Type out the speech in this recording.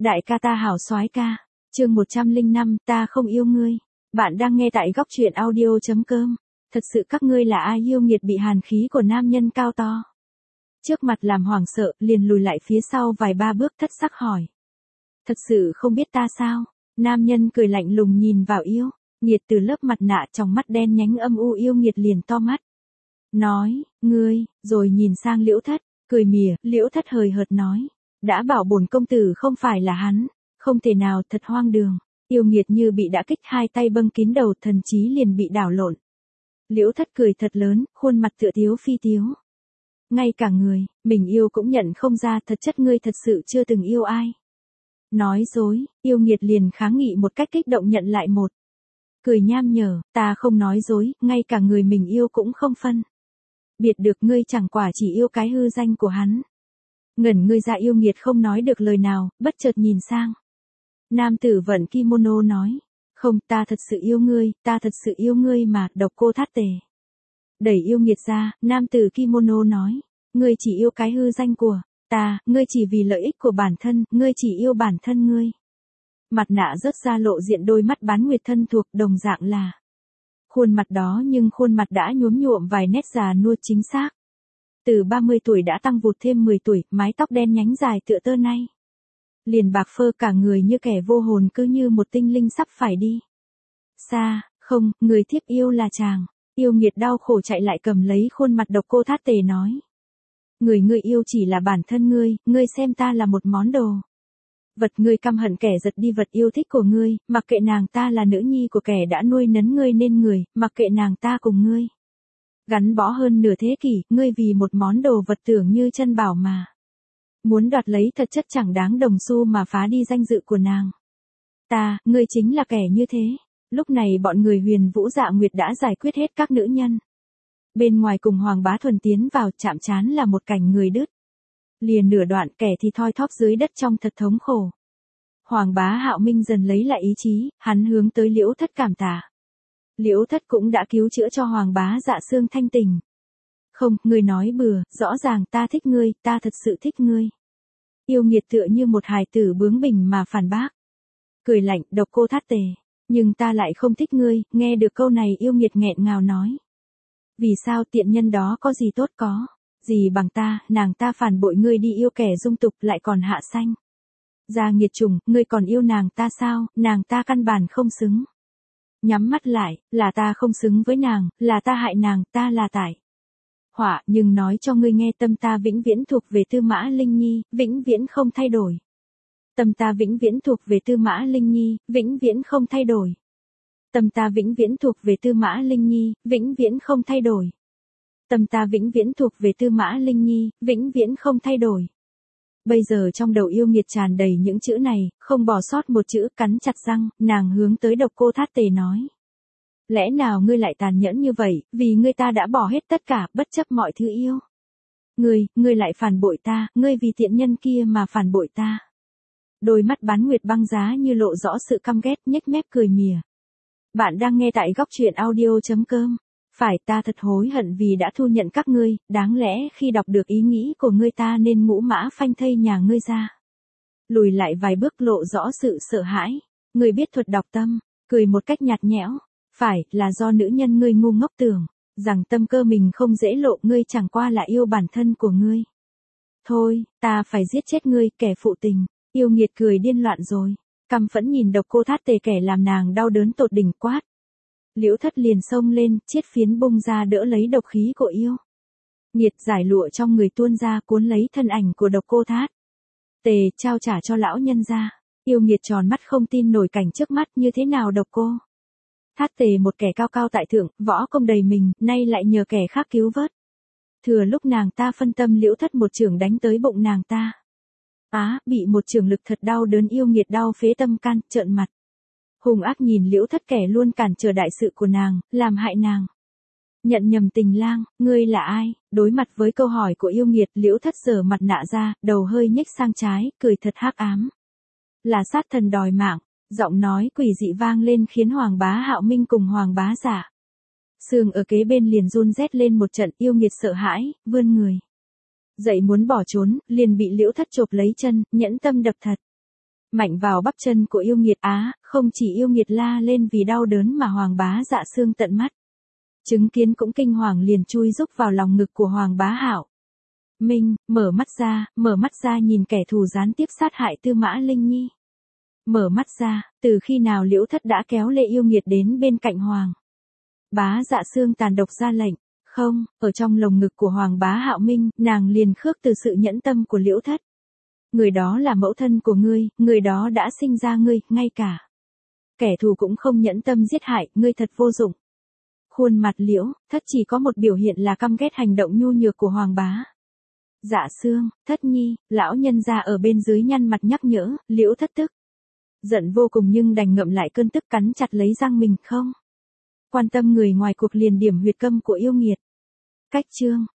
Đại ca ta hảo soái ca. Chương 105, ta không yêu ngươi. Bạn đang nghe tại góc truyện audio.com. Thật sự các ngươi là ai yêu nghiệt bị hàn khí của nam nhân cao to. Trước mặt làm hoảng sợ, liền lùi lại phía sau vài ba bước thất sắc hỏi. Thật sự không biết ta sao? Nam nhân cười lạnh lùng nhìn vào yêu. Nghiệt từ lớp mặt nạ trong mắt đen nhánh âm u yêu nghiệt liền to mắt. Nói, ngươi, rồi nhìn sang Liễu Thất, cười mỉa, Liễu Thất hời hợt nói. Đã bảo bổn công tử không phải là hắn, không thể nào, thật hoang đường. Yêu nghiệt như bị đã kích, hai tay bâng kín đầu, thần trí liền bị đảo lộn. Liễu Thất cười thật lớn, khuôn mặt tựa tiếu phi tiếu. Ngay cả người, mình yêu cũng nhận không ra, thật chất ngươi thật sự chưa từng yêu ai. Nói dối, yêu nghiệt liền kháng nghị một cách kích động nhận lại một. Cười nham nhở, ta không nói dối, ngay cả người mình yêu cũng không phân. Biệt được ngươi chẳng quả chỉ yêu cái hư danh của hắn. Ngẩn ngươi ra, yêu nghiệt không nói được lời nào, bất chợt nhìn sang. Nam tử vận kimono nói. Không, ta thật sự yêu ngươi, ta thật sự yêu ngươi mà, Độc Cô Thát Tề. Đẩy yêu nghiệt ra, nam tử kimono nói. Ngươi chỉ yêu cái hư danh của ta, ngươi chỉ vì lợi ích của bản thân, ngươi chỉ yêu bản thân ngươi. Mặt nạ rớt ra lộ diện đôi mắt bán nguyệt thân thuộc, đồng dạng là khuôn mặt đó, nhưng khuôn mặt đã nhuốm nhuộm vài nét già nua chính xác. Từ 30 tuổi đã tăng vụt thêm 10 tuổi, mái tóc đen nhánh dài tựa tơ nay. Liền bạc phơ, cả người như kẻ vô hồn, cứ như một tinh linh sắp phải đi xa. Không, người thiếp yêu là chàng. Yêu nghiệt đau khổ chạy lại cầm lấy khuôn mặt Độc Cô Thát Tề nói. Người ngươi yêu chỉ là bản thân ngươi xem ta là một món đồ. Vật ngươi căm hận kẻ giật đi vật yêu thích của ngươi, mặc kệ nàng ta là nữ nhi của kẻ đã nuôi nấng ngươi nên người, mặc kệ nàng ta cùng ngươi gắn bó hơn nửa thế kỷ, ngươi vì một món đồ vật tưởng như chân bảo mà muốn đoạt lấy, thật chất chẳng đáng đồng xu mà phá đi danh dự của nàng. Ngươi chính là kẻ như thế. Lúc này bọn người Huyền Vũ Dạ Nguyệt đã giải quyết hết các nữ nhân. Bên ngoài cùng Hoàng Bá Thuần tiến vào, chạm trán là một cảnh người đứt lìa nửa đoạn, kẻ thì thoi thóp dưới đất trong thật thống khổ. Hoàng Bá Hạo Minh dần lấy lại ý chí, hắn hướng tới Liễu Thất cảm tạ. Liễu Thất cũng đã cứu chữa cho Hoàng Bá Dạ Xương thanh tình. Không, ngươi nói bừa, rõ ràng ta thích ngươi, ta thật sự thích ngươi. Yêu nghiệt tựa như một hài tử bướng bỉnh mà phản bác. Cười lạnh, Độc Cô Thát Tề. Nhưng ta lại không thích ngươi. Nghe được câu này, yêu nghiệt nghẹn ngào nói. Vì sao? Tiện nhân đó có gì tốt, có gì bằng ta? Nàng ta phản bội ngươi đi yêu kẻ dung tục, lại còn hạ sanh ra nghiệt chủng, ngươi còn yêu nàng ta sao? Nàng ta căn bản không xứng. Nhắm mắt lại, là ta không xứng với nàng, là ta hại nàng, ta là tại họa, nhưng nói cho ngươi nghe, tâm ta vĩnh viễn thuộc về Tư Mã Linh Nhi, vĩnh viễn không thay đổi. Tâm ta vĩnh viễn thuộc về Tư Mã Linh Nhi, vĩnh viễn không thay đổi. Tâm ta vĩnh viễn thuộc về Tư Mã Linh Nhi, vĩnh viễn không thay đổi. Tâm ta vĩnh viễn thuộc về Tư Mã Linh Nhi, vĩnh viễn không thay đổi. Bây giờ trong đầu yêu nghiệt tràn đầy những chữ này, không bỏ sót một chữ, cắn chặt răng, nàng hướng tới Độc Cô Thát Tề nói. Lẽ nào ngươi lại tàn nhẫn như vậy, vì ngươi ta đã bỏ hết tất cả, bất chấp mọi thứ yêu. Ngươi lại phản bội ta, ngươi vì tiện nhân kia mà phản bội ta. Đôi mắt bán nguyệt băng giá như lộ rõ sự căm ghét, nhếch mép cười mỉa. Bạn đang nghe tại góc truyện audio.com. Phải, ta thật hối hận vì đã thu nhận các ngươi, đáng lẽ khi đọc được ý nghĩ của ngươi ta nên ngũ mã phanh thây nhà ngươi ra. Lùi lại vài bước lộ rõ sự sợ hãi. Ngươi biết thuật đọc tâm, cười một cách nhạt nhẽo. Phải, là do nữ nhân ngươi ngu ngốc tưởng rằng tâm cơ mình không dễ lộ, ngươi chẳng qua là yêu bản thân của ngươi. Thôi, ta phải giết chết ngươi, kẻ phụ tình. Yêu nghiệt cười điên loạn rồi. Căm phẫn nhìn Độc Cô Thát Tề, kẻ làm nàng đau đớn tột đỉnh, quát. Liễu Thất liền xông lên, chiết phiến bung ra đỡ lấy độc khí của yêu nghiệt, giải lụa trong người tuôn ra cuốn lấy thân ảnh của Độc Cô Thát Tề, trao trả cho lão nhân ra. Yêu nghiệt tròn mắt không tin nổi cảnh trước mắt, như thế nào Độc Cô Thát Tề một kẻ cao cao tại thượng, võ công đầy mình, nay lại nhờ kẻ khác cứu vớt. Thừa lúc nàng ta phân tâm, Liễu Thất một chưởng đánh tới bụng nàng ta. Bị một chưởng lực thật đau đớn, yêu nghiệt đau phế tâm can, trợn mặt hung ác nhìn Liễu Thất, kẻ luôn cản trở đại sự của nàng, làm hại nàng. Nhận nhầm tình lang, ngươi là ai? Đối mặt với câu hỏi của yêu nghiệt, Liễu Thất giở mặt nạ ra, đầu hơi nhếch sang trái, cười thật hắc ám. Là sát thần đòi mạng. Giọng nói quỷ dị vang lên khiến Hoàng Bá Hạo Minh cùng Hoàng Bá Dạ Xương ở kế bên liền run rét lên một trận. Yêu nghiệt sợ hãi, vươn người dậy muốn bỏ trốn, liền bị Liễu Thất chộp lấy chân, nhẫn tâm đập thật Mạnh vào bắp chân của yêu nghiệt á, không chỉ yêu nghiệt la lên vì đau đớn mà Hoàng Bá Dạ Xương tận mắt. Chứng kiến cũng kinh hoàng liền chui rúc vào lòng ngực của Hoàng Bá Hạo. Minh, mở mắt ra nhìn kẻ thù gián tiếp sát hại Tư Mã Linh Nhi. Mở mắt ra, từ khi nào Liễu Thất đã kéo Lệ yêu nghiệt đến bên cạnh Hoàng Bá Dạ Xương tàn độc ra lệnh. Không, ở trong lồng ngực của Hoàng Bá Hạo Minh, nàng liền khước từ sự nhẫn tâm của Liễu Thất. Người đó là mẫu thân của ngươi, người đó đã sinh ra ngươi, ngay cả kẻ thù cũng không nhẫn tâm giết hại, ngươi thật vô dụng. Khuôn mặt Liễu Thất chỉ có một biểu hiện là căm ghét hành động nhu nhược của Hoàng Bá Dạ Xương. Thất nhi, lão nhân gia ở bên dưới nhăn mặt nhắc nhở. Liễu Thất tức giận vô cùng nhưng đành ngậm lại cơn tức, cắn chặt lấy răng mình không quan tâm người ngoài cuộc, liền điểm huyệt câm của yêu nghiệt. Cách chương